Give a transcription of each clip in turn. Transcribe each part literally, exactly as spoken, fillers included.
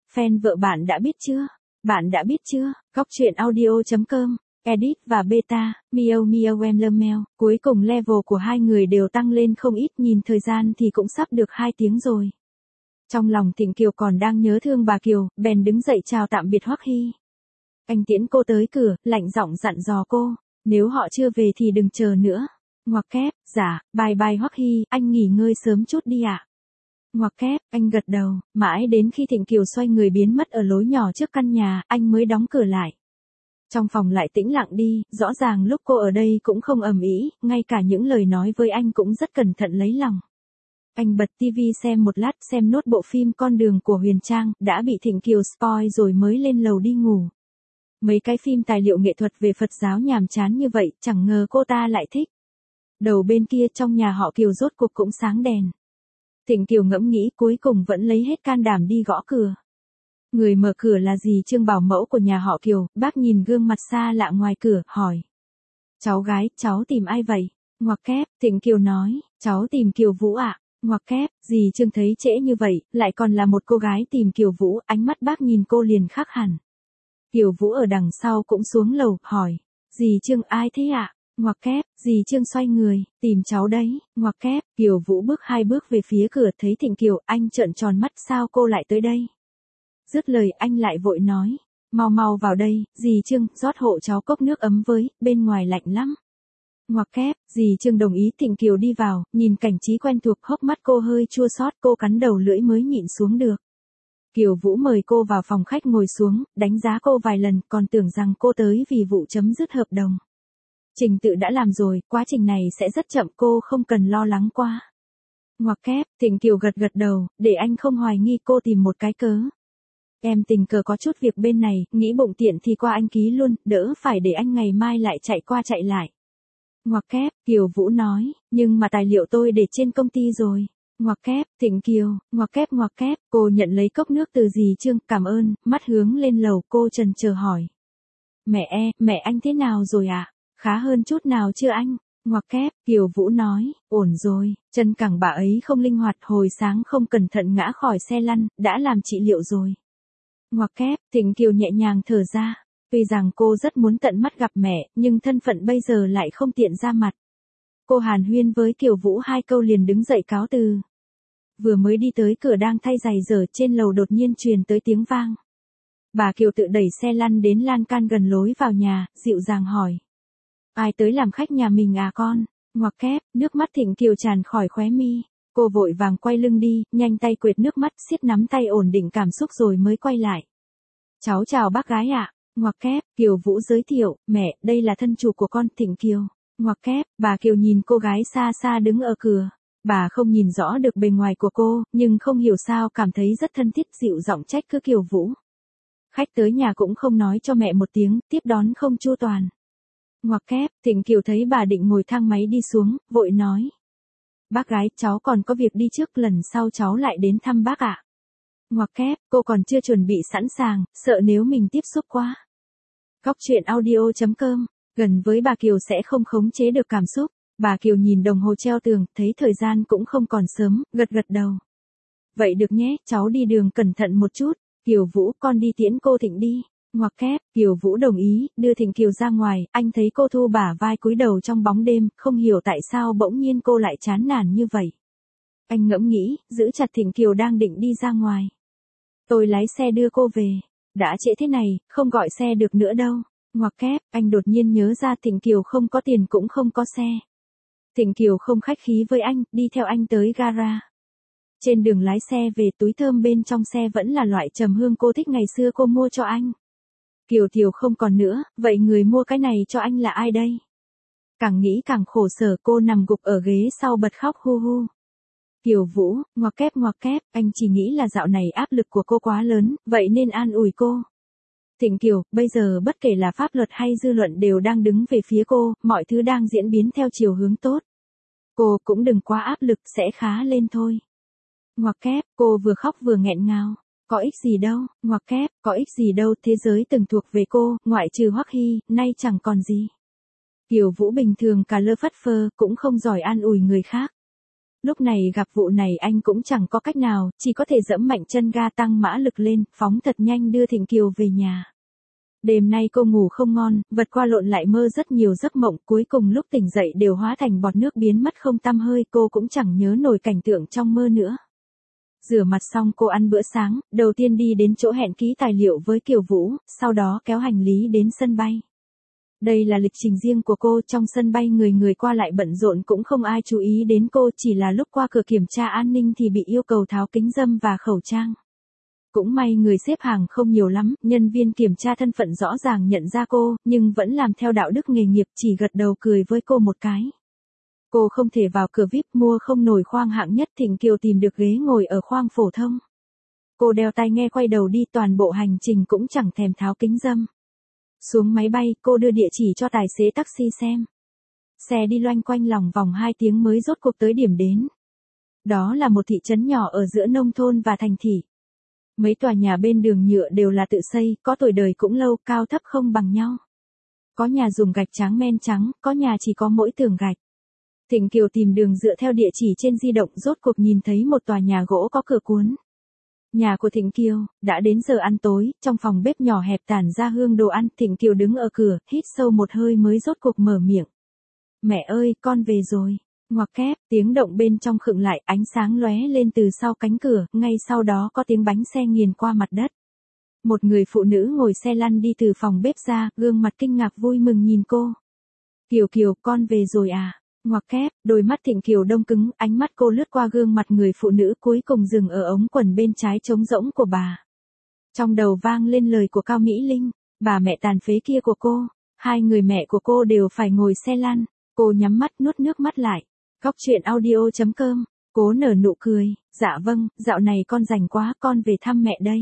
Fan vợ bạn đã biết chưa? Bạn đã biết chưa? Góc truyện audio chấm com, Edit và Beta, Miao Miao em Lemel, cuối cùng level của hai người đều tăng lên không ít, nhìn thời gian thì cũng sắp được hai tiếng rồi. Trong lòng Thịnh Kiều còn đang nhớ thương bà Kiều, bèn đứng dậy chào tạm biệt Hoắc Hy. Anh tiễn cô tới cửa, lạnh giọng dặn dò cô, nếu họ chưa về thì đừng chờ nữa. Ngoặc kép, dạ, bye bye Hoắc Hy, anh nghỉ ngơi sớm chút đi ạ. À? Ngoặc kép, anh gật đầu, mãi đến khi Thịnh Kiều xoay người biến mất ở lối nhỏ trước căn nhà, anh mới đóng cửa lại. Trong phòng lại tĩnh lặng đi, rõ ràng lúc cô ở đây cũng không ầm ĩ, ngay cả những lời nói với anh cũng rất cẩn thận lấy lòng. Anh bật tivi xem một lát, xem nốt bộ phim Con đường của Huyền Trang, đã bị Thịnh Kiều spoil rồi mới lên lầu đi ngủ. Mấy cái phim tài liệu nghệ thuật về Phật giáo nhàm chán như vậy, chẳng ngờ cô ta lại thích. Đầu bên kia trong nhà họ Kiều rốt cuộc cũng sáng đèn. Thịnh Kiều ngẫm nghĩ cuối cùng vẫn lấy hết can đảm đi gõ cửa. Người mở cửa là dì Trương bảo mẫu của nhà họ Kiều, bác nhìn gương mặt xa lạ ngoài cửa, hỏi. Cháu gái, cháu tìm ai vậy? Ngoặc kép, Thịnh Kiều nói, cháu tìm Kiều Vũ ạ. À? Ngoặc kép, dì Trương thấy trễ như vậy, lại còn là một cô gái tìm Kiều Vũ, ánh mắt bác nhìn cô liền khác hẳn. Kiều Vũ ở đằng sau cũng xuống lầu, hỏi. Dì Trương ai thế ạ? À? Ngoặc kép, dì Trương xoay người, tìm cháu đấy. Ngoặc kép, Kiều Vũ bước hai bước về phía cửa, thấy Thịnh Kiều, anh trợn tròn mắt, sao cô lại tới đây? Dứt lời anh lại vội nói, mau mau vào đây, dì Trương, rót hộ cháu cốc nước ấm với, bên ngoài lạnh lắm. Ngoặc kép, dì Trương đồng ý. Thịnh Kiều đi vào, nhìn cảnh trí quen thuộc, hốc mắt cô hơi chua xót, cô cắn đầu lưỡi mới nhịn xuống được. Kiều Vũ mời cô vào phòng khách ngồi xuống, đánh giá cô vài lần, còn tưởng rằng cô tới vì vụ chấm dứt hợp đồng. Trình tự đã làm rồi, quá trình này sẽ rất chậm, cô không cần lo lắng quá. Ngoặc kép, Thịnh Kiều gật gật đầu, để anh không hoài nghi cô tìm một cái cớ. Em tình cờ có chút việc bên này, nghĩ bụng tiện thì qua anh ký luôn, đỡ phải để anh ngày mai lại chạy qua chạy lại. Ngoặc kép, Kiều Vũ nói, nhưng mà tài liệu tôi để trên công ty rồi. Ngoặc kép, Thịnh Kiều, ngoặc kép ngoặc kép, cô nhận lấy cốc nước từ dì Trương, cảm ơn, mắt hướng lên lầu, cô trần chờ hỏi. Mẹ e, mẹ anh thế nào rồi ạ? À? Khá hơn chút nào chưa anh? Ngoặc kép, Kiều Vũ nói, ổn rồi, chân cẳng bà ấy không linh hoạt, hồi sáng không cẩn thận ngã khỏi xe lăn, đã làm trị liệu rồi. Ngoặc kép, Thịnh Kiều nhẹ nhàng thở ra, tuy rằng cô rất muốn tận mắt gặp mẹ, nhưng thân phận bây giờ lại không tiện ra mặt. Cô hàn huyên với Kiều Vũ hai câu liền đứng dậy cáo từ. Vừa mới đi tới cửa đang thay giày dở, trên lầu đột nhiên truyền tới tiếng vang. Bà Kiều tự đẩy xe lăn đến lan can gần lối vào nhà, dịu dàng hỏi. Ai tới làm khách nhà mình à con? Ngoặc kép, nước mắt Thịnh Kiều tràn khỏi khóe mi. Cô vội vàng quay lưng đi, nhanh tay quệt nước mắt, siết nắm tay ổn định cảm xúc rồi mới quay lại. Cháu chào bác gái ạ. À? Ngoặc kép, Kiều Vũ giới thiệu, mẹ, đây là thân chủ của con, Thịnh Kiều. Ngoặc kép, bà Kiều nhìn cô gái xa xa đứng ở cửa. Bà không nhìn rõ được bề ngoài của cô, nhưng không hiểu sao cảm thấy rất thân thiết, dịu giọng trách cứ Kiều Vũ. Khách tới nhà cũng không nói cho mẹ một tiếng, tiếp đón không chu toàn. Ngoặc kép, Thịnh Kiều thấy bà định ngồi thang máy đi xuống, vội nói. Bác gái, cháu còn có việc đi trước, lần sau cháu lại đến thăm bác ạ. À? Ngoặc kép, cô còn chưa chuẩn bị sẵn sàng, sợ nếu mình tiếp xúc quá. Góc truyện audio chấm com, gần với bà Kiều sẽ không khống chế được cảm xúc. Bà Kiều nhìn đồng hồ treo tường, thấy thời gian cũng không còn sớm, gật gật đầu. Vậy được nhé, cháu đi đường cẩn thận một chút. Kiều Vũ, con đi tiễn cô Thịnh đi. Ngoặc kép, Kiều Vũ đồng ý, đưa Thịnh Kiều ra ngoài, anh thấy cô thu bả vai cúi đầu trong bóng đêm, không hiểu tại sao bỗng nhiên cô lại chán nản như vậy. Anh ngẫm nghĩ, giữ chặt Thịnh Kiều đang định đi ra ngoài. Tôi lái xe đưa cô về. Đã trễ thế này, không gọi xe được nữa đâu. Ngoặc kép, anh đột nhiên nhớ ra Thịnh Kiều không có tiền cũng không có xe. Thịnh Kiều không khách khí với anh, đi theo anh tới gara. Trên đường lái xe về, túi thơm bên trong xe vẫn là loại trầm hương cô thích ngày xưa cô mua cho anh. Kiều Kiều không còn nữa, vậy người mua cái này cho anh là ai đây? Càng nghĩ càng khổ sở, cô nằm gục ở ghế sau bật khóc hu hu. Kiều Vũ, ngoặc kép ngoặc kép, anh chỉ nghĩ là dạo này áp lực của cô quá lớn, vậy nên an ủi cô. Thịnh Kiều, bây giờ bất kể là pháp luật hay dư luận đều đang đứng về phía cô, mọi thứ đang diễn biến theo chiều hướng tốt. Cô cũng đừng quá áp lực, sẽ khá lên thôi. Ngoặc kép, cô vừa khóc vừa nghẹn ngào. Có ích gì đâu, ngoặc kép, có ích gì đâu, thế giới từng thuộc về cô, ngoại trừ Hoắc Hy, nay chẳng còn gì. Kiều Vũ bình thường cả lơ phất phơ, cũng không giỏi an ủi người khác. Lúc này gặp vụ này anh cũng chẳng có cách nào, chỉ có thể giẫm mạnh chân ga tăng mã lực lên, phóng thật nhanh đưa Thịnh Kiều về nhà. Đêm nay cô ngủ không ngon, vật qua lộn lại mơ rất nhiều giấc mộng, cuối cùng lúc tỉnh dậy đều hóa thành bọt nước biến mất không tăm hơi, cô cũng chẳng nhớ nổi cảnh tượng trong mơ nữa. Rửa mặt xong cô ăn bữa sáng, đầu tiên đi đến chỗ hẹn ký tài liệu với Kiều Vũ, sau đó kéo hành lý đến sân bay. Đây là lịch trình riêng của cô, trong sân bay người người qua lại bận rộn cũng không ai chú ý đến cô, chỉ là lúc qua cửa kiểm tra an ninh thì bị yêu cầu tháo kính râm và khẩu trang. Cũng may người xếp hàng không nhiều lắm, nhân viên kiểm tra thân phận rõ ràng nhận ra cô, nhưng vẫn làm theo đạo đức nghề nghiệp, chỉ gật đầu cười với cô một cái. Cô không thể vào cửa vi ai pi, mua không nổi khoang hạng nhất, Thịnh Kiều tìm được ghế ngồi ở khoang phổ thông. Cô đeo tai nghe quay đầu đi, toàn bộ hành trình cũng chẳng thèm tháo kính râm. Xuống máy bay, cô đưa địa chỉ cho tài xế taxi xem. Xe đi loanh quanh lòng vòng hai tiếng mới rốt cuộc tới điểm đến. Đó là một thị trấn nhỏ ở giữa nông thôn và thành thị. Mấy tòa nhà bên đường nhựa đều là tự xây, có tuổi đời cũng lâu, cao thấp không bằng nhau. Có nhà dùng gạch trắng men trắng, có nhà chỉ có mỗi tường gạch. Thịnh Kiều tìm đường dựa theo địa chỉ trên di động, rốt cuộc nhìn thấy một tòa nhà gỗ có cửa cuốn. Nhà của Thịnh Kiều, đã đến giờ ăn tối, trong phòng bếp nhỏ hẹp tản ra hương đồ ăn, Thịnh Kiều đứng ở cửa, hít sâu một hơi mới rốt cuộc mở miệng. Mẹ ơi, con về rồi. Ngoặc kép, tiếng động bên trong khựng lại, ánh sáng lóe lên từ sau cánh cửa, ngay sau đó có tiếng bánh xe nghiền qua mặt đất. Một người phụ nữ ngồi xe lăn đi từ phòng bếp ra, gương mặt kinh ngạc vui mừng nhìn cô. Kiều Kiều, con về rồi à? Ngoặc kép, đôi mắt Thịnh Kiều đông cứng, ánh mắt cô lướt qua gương mặt người phụ nữ cuối cùng dừng ở ống quần bên trái trống rỗng của bà. Trong đầu vang lên lời của Cao Mỹ Linh, bà mẹ tàn phế kia của cô, hai người mẹ của cô đều phải ngồi xe lăn, cô nhắm mắt nuốt nước mắt lại. Góc truyện audio chấm com, cố nở nụ cười, dạ vâng, dạo này con rảnh quá, con về thăm mẹ đây.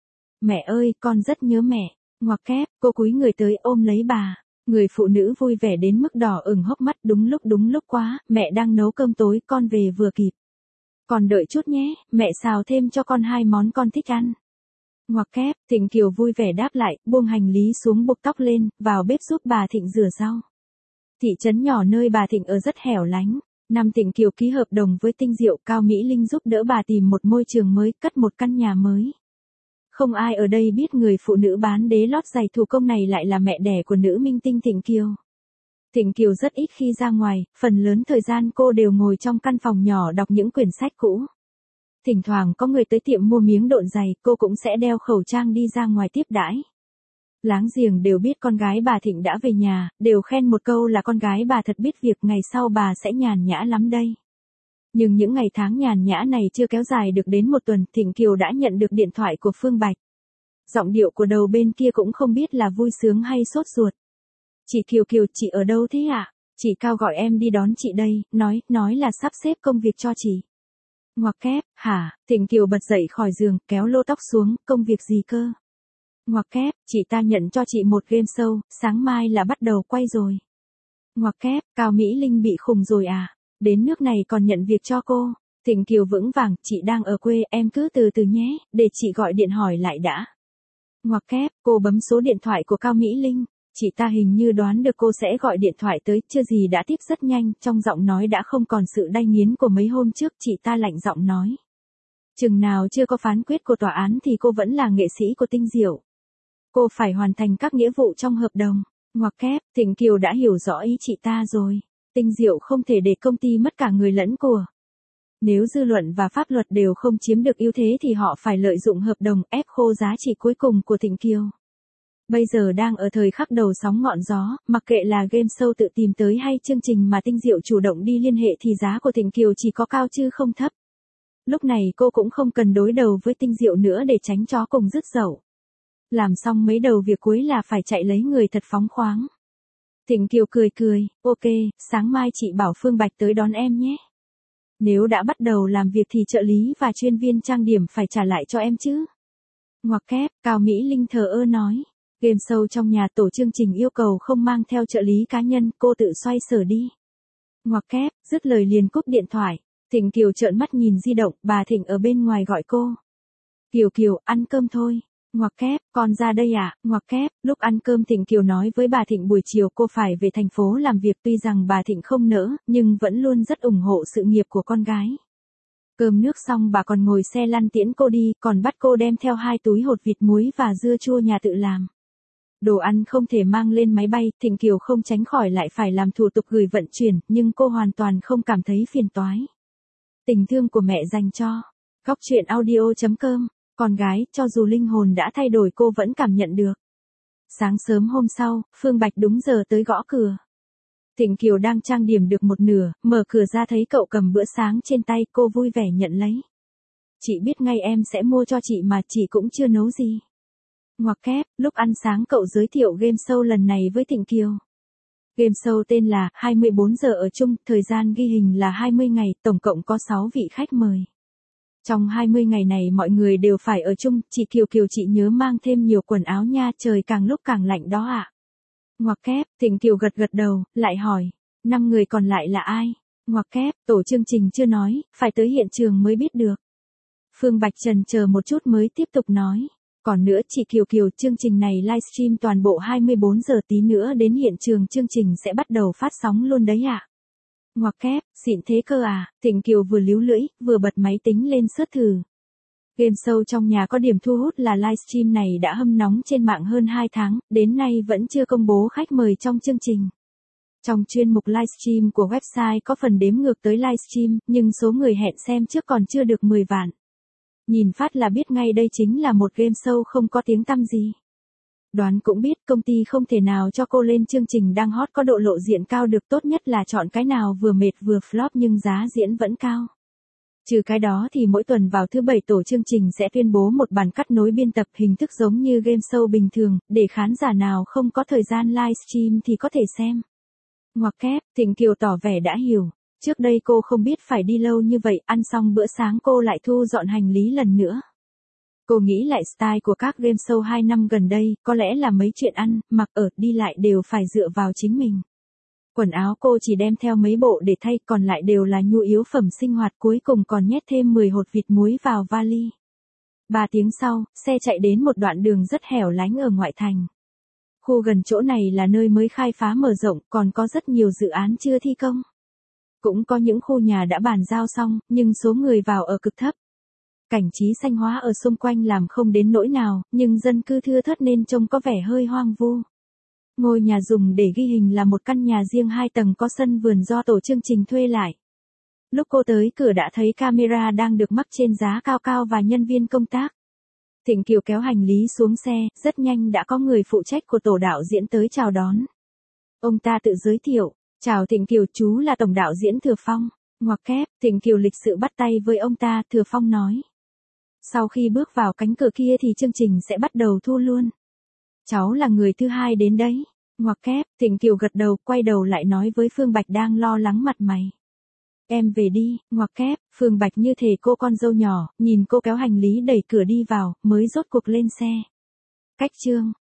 Mẹ ơi, con rất nhớ mẹ. Ngoặc kép, cô cúi người tới ôm lấy bà. Người phụ nữ vui vẻ đến mức đỏ ửng hốc mắt, đúng lúc đúng lúc quá, mẹ đang nấu cơm tối, con về vừa kịp. Còn đợi chút nhé, mẹ xào thêm cho con hai món con thích ăn. Ngoặc kép, Thịnh Kiều vui vẻ đáp lại, buông hành lý xuống buộc tóc lên, vào bếp giúp bà Thịnh rửa rau. Thị trấn nhỏ nơi bà Thịnh ở rất hẻo lánh. Năm Thịnh Kiều ký hợp đồng với Tinh Diệu, Cao Mỹ Linh giúp đỡ bà tìm một môi trường mới, cất một căn nhà mới. Không ai ở đây biết người phụ nữ bán đế lót giày thủ công này lại là mẹ đẻ của nữ minh tinh Thịnh Kiều. Thịnh Kiều rất ít khi ra ngoài, phần lớn thời gian cô đều ngồi trong căn phòng nhỏ đọc những quyển sách cũ. Thỉnh thoảng có người tới tiệm mua miếng độn giày, cô cũng sẽ đeo khẩu trang đi ra ngoài tiếp đãi. Láng giềng đều biết con gái bà Thịnh đã về nhà, đều khen một câu là con gái bà thật biết việc, ngày sau bà sẽ nhàn nhã lắm đây. Nhưng những ngày tháng nhàn nhã này chưa kéo dài được đến một tuần, Thịnh Kiều đã nhận được điện thoại của Phương Bạch. Giọng điệu của đầu bên kia cũng không biết là vui sướng hay sốt ruột. Chị Kiều Kiều, chị ở đâu thế ạ? Chị Cao gọi em đi đón chị đây, nói, nói là sắp xếp công việc cho chị. Ngoặc kép, hả? Thịnh Kiều bật dậy khỏi giường, kéo lô tóc xuống, công việc gì cơ? Ngoặc kép, chị ta nhận cho chị một game show, sáng mai là bắt đầu quay rồi. Ngoặc kép, Cao Mỹ Linh bị khùng rồi à? Đến nước này còn nhận việc cho cô. Thịnh Kiều vững vàng, chị đang ở quê, em cứ từ từ nhé, để chị gọi điện hỏi lại đã. Ngoặc kép, cô bấm số điện thoại của Cao Mỹ Linh. Chị ta hình như đoán được cô sẽ gọi điện thoại tới, chưa gì đã tiếp rất nhanh, trong giọng nói đã không còn sự đay nghiến của mấy hôm trước, chị ta lạnh giọng nói. Chừng nào chưa có phán quyết của tòa án thì cô vẫn là nghệ sĩ của Tinh Diệu. Cô phải hoàn thành các nghĩa vụ trong hợp đồng. Ngoặc kép, Thịnh Kiều đã hiểu rõ ý chị ta rồi. Tinh Diệu không thể để công ty mất cả người lẫn của. Nếu dư luận và pháp luật đều không chiếm được ưu thế thì họ phải lợi dụng hợp đồng ép khô giá trị cuối cùng của Thịnh Kiều. Bây giờ đang ở thời khắc đầu sóng ngọn gió, mặc kệ là game show tự tìm tới hay chương trình mà Tinh Diệu chủ động đi liên hệ thì giá của Thịnh Kiều chỉ có cao chứ không thấp. Lúc này cô cũng không cần đối đầu với Tinh Diệu nữa để tránh chó cùng dứt dậu. Làm xong mấy đầu việc cuối là phải chạy lấy người thật phóng khoáng. Thịnh Kiều cười cười, ok, sáng mai chị bảo Phương Bạch tới đón em nhé. Nếu đã bắt đầu làm việc thì trợ lý và chuyên viên trang điểm phải trả lại cho em chứ. Ngoặc kép, Cao Mỹ Linh thờ ơ nói. Game show trong nhà tổ chương trình yêu cầu không mang theo trợ lý cá nhân, cô tự xoay sở đi. Ngoặc kép, dứt lời liền cúp điện thoại. Thịnh Kiều trợn mắt nhìn di động, bà Thịnh ở bên ngoài gọi cô. Kiều Kiều, ăn cơm thôi. Ngoặc kép, con ra đây ạ, à? Ngoặc kép, lúc ăn cơm Thịnh Kiều nói với bà Thịnh buổi chiều cô phải về thành phố làm việc, tuy rằng bà Thịnh không nỡ, nhưng vẫn luôn rất ủng hộ sự nghiệp của con gái. Cơm nước xong bà còn ngồi xe lăn tiễn cô đi, còn bắt cô đem theo hai túi hột vịt muối và dưa chua nhà tự làm. Đồ ăn không thể mang lên máy bay, Thịnh Kiều không tránh khỏi lại phải làm thủ tục gửi vận chuyển, nhưng cô hoàn toàn không cảm thấy phiền toái. Tình thương của mẹ dành cho. Góc truyện audio chấm com. Con gái, cho dù linh hồn đã thay đổi cô vẫn cảm nhận được. Sáng sớm hôm sau, Phương Bạch đúng giờ tới gõ cửa. Thịnh Kiều đang trang điểm được một nửa, mở cửa ra thấy cậu cầm bữa sáng trên tay, cô vui vẻ nhận lấy. Chị biết ngay em sẽ mua cho chị mà, chị cũng chưa nấu gì. Ngoặc kép, lúc ăn sáng cậu giới thiệu game show lần này với Thịnh Kiều. Game show tên là hai mươi bốn giờ ở chung, thời gian ghi hình là hai mươi ngày, tổng cộng có sáu vị khách mời. Trong hai mươi ngày này mọi người đều phải ở chung, chị Kiều Kiều chị nhớ mang thêm nhiều quần áo nha, trời càng lúc càng lạnh đó ạ. À? Ngoặc kép, Thịnh Kiều gật gật đầu, lại hỏi, năm người còn lại là ai? Ngoặc kép, tổ chương trình chưa nói, phải tới hiện trường mới biết được. Phương Bạch chần chờ một chút mới tiếp tục nói. Còn nữa chị Kiều Kiều, chương trình này livestream toàn bộ hai mươi bốn giờ, tí nữa đến hiện trường chương trình sẽ bắt đầu phát sóng luôn đấy ạ. À? Ngoặc kép, xịn thế cơ à, Thịnh Kiều vừa líu lưỡi, vừa bật máy tính lên search thử. Game show trong nhà có điểm thu hút là livestream này đã hâm nóng trên mạng hơn hai tháng, đến nay vẫn chưa công bố khách mời trong chương trình. Trong chuyên mục livestream của website có phần đếm ngược tới livestream, nhưng số người hẹn xem trước còn chưa được mười vạn. Nhìn phát là biết ngay đây chính là một game show không có tiếng tăm gì. Đoán cũng biết công ty không thể nào cho cô lên chương trình đang hot có độ lộ diện cao được, tốt nhất là chọn cái nào vừa mệt vừa flop nhưng giá diễn vẫn cao. Trừ cái đó thì mỗi tuần vào thứ bảy tổ chương trình sẽ tuyên bố một bản cắt nối biên tập hình thức giống như game show bình thường, để khán giả nào không có thời gian livestream thì có thể xem. Ngoặc kép, Thịnh Kiều tỏ vẻ đã hiểu. Trước đây cô không biết phải đi lâu như vậy, ăn xong bữa sáng cô lại thu dọn hành lý lần nữa. Cô nghĩ lại style của các game show hai năm gần đây, có lẽ là mấy chuyện ăn, mặc ở, đi lại đều phải dựa vào chính mình. Quần áo cô chỉ đem theo mấy bộ để thay, còn lại đều là nhu yếu phẩm sinh hoạt, cuối cùng còn nhét thêm mười hột vịt muối vào vali. Ba tiếng sau, xe chạy đến một đoạn đường rất hẻo lánh ở ngoại thành. Khu gần chỗ này là nơi mới khai phá mở rộng, còn có rất nhiều dự án chưa thi công. Cũng có những khu nhà đã bàn giao xong, nhưng số người vào ở cực thấp. Cảnh trí xanh hóa ở xung quanh làm không đến nỗi nào, nhưng dân cư thưa thớt nên trông có vẻ hơi hoang vu. Ngôi nhà dùng để ghi hình là một căn nhà riêng hai tầng có sân vườn do tổ chương trình thuê lại. Lúc cô tới cửa đã thấy camera đang được mắc trên giá cao cao và nhân viên công tác. Thịnh Kiều kéo hành lý xuống xe, rất nhanh đã có người phụ trách của tổ đạo diễn tới chào đón. Ông ta tự giới thiệu, chào Thịnh Kiều, chú là tổng đạo diễn Thừa Phong. Ngoặc kép, Thịnh Kiều lịch sự bắt tay với ông ta, Thừa Phong nói. Sau khi bước vào cánh cửa kia thì chương trình sẽ bắt đầu thu luôn. Cháu là người thứ hai đến đấy. Ngoặc kép, Thịnh Kiều gật đầu, quay đầu lại nói với Phương Bạch đang lo lắng mặt mày. Em về đi, ngoặc kép, Phương Bạch như thể cô con dâu nhỏ, nhìn cô kéo hành lý đẩy cửa đi vào, mới rốt cuộc lên xe. Cách chương.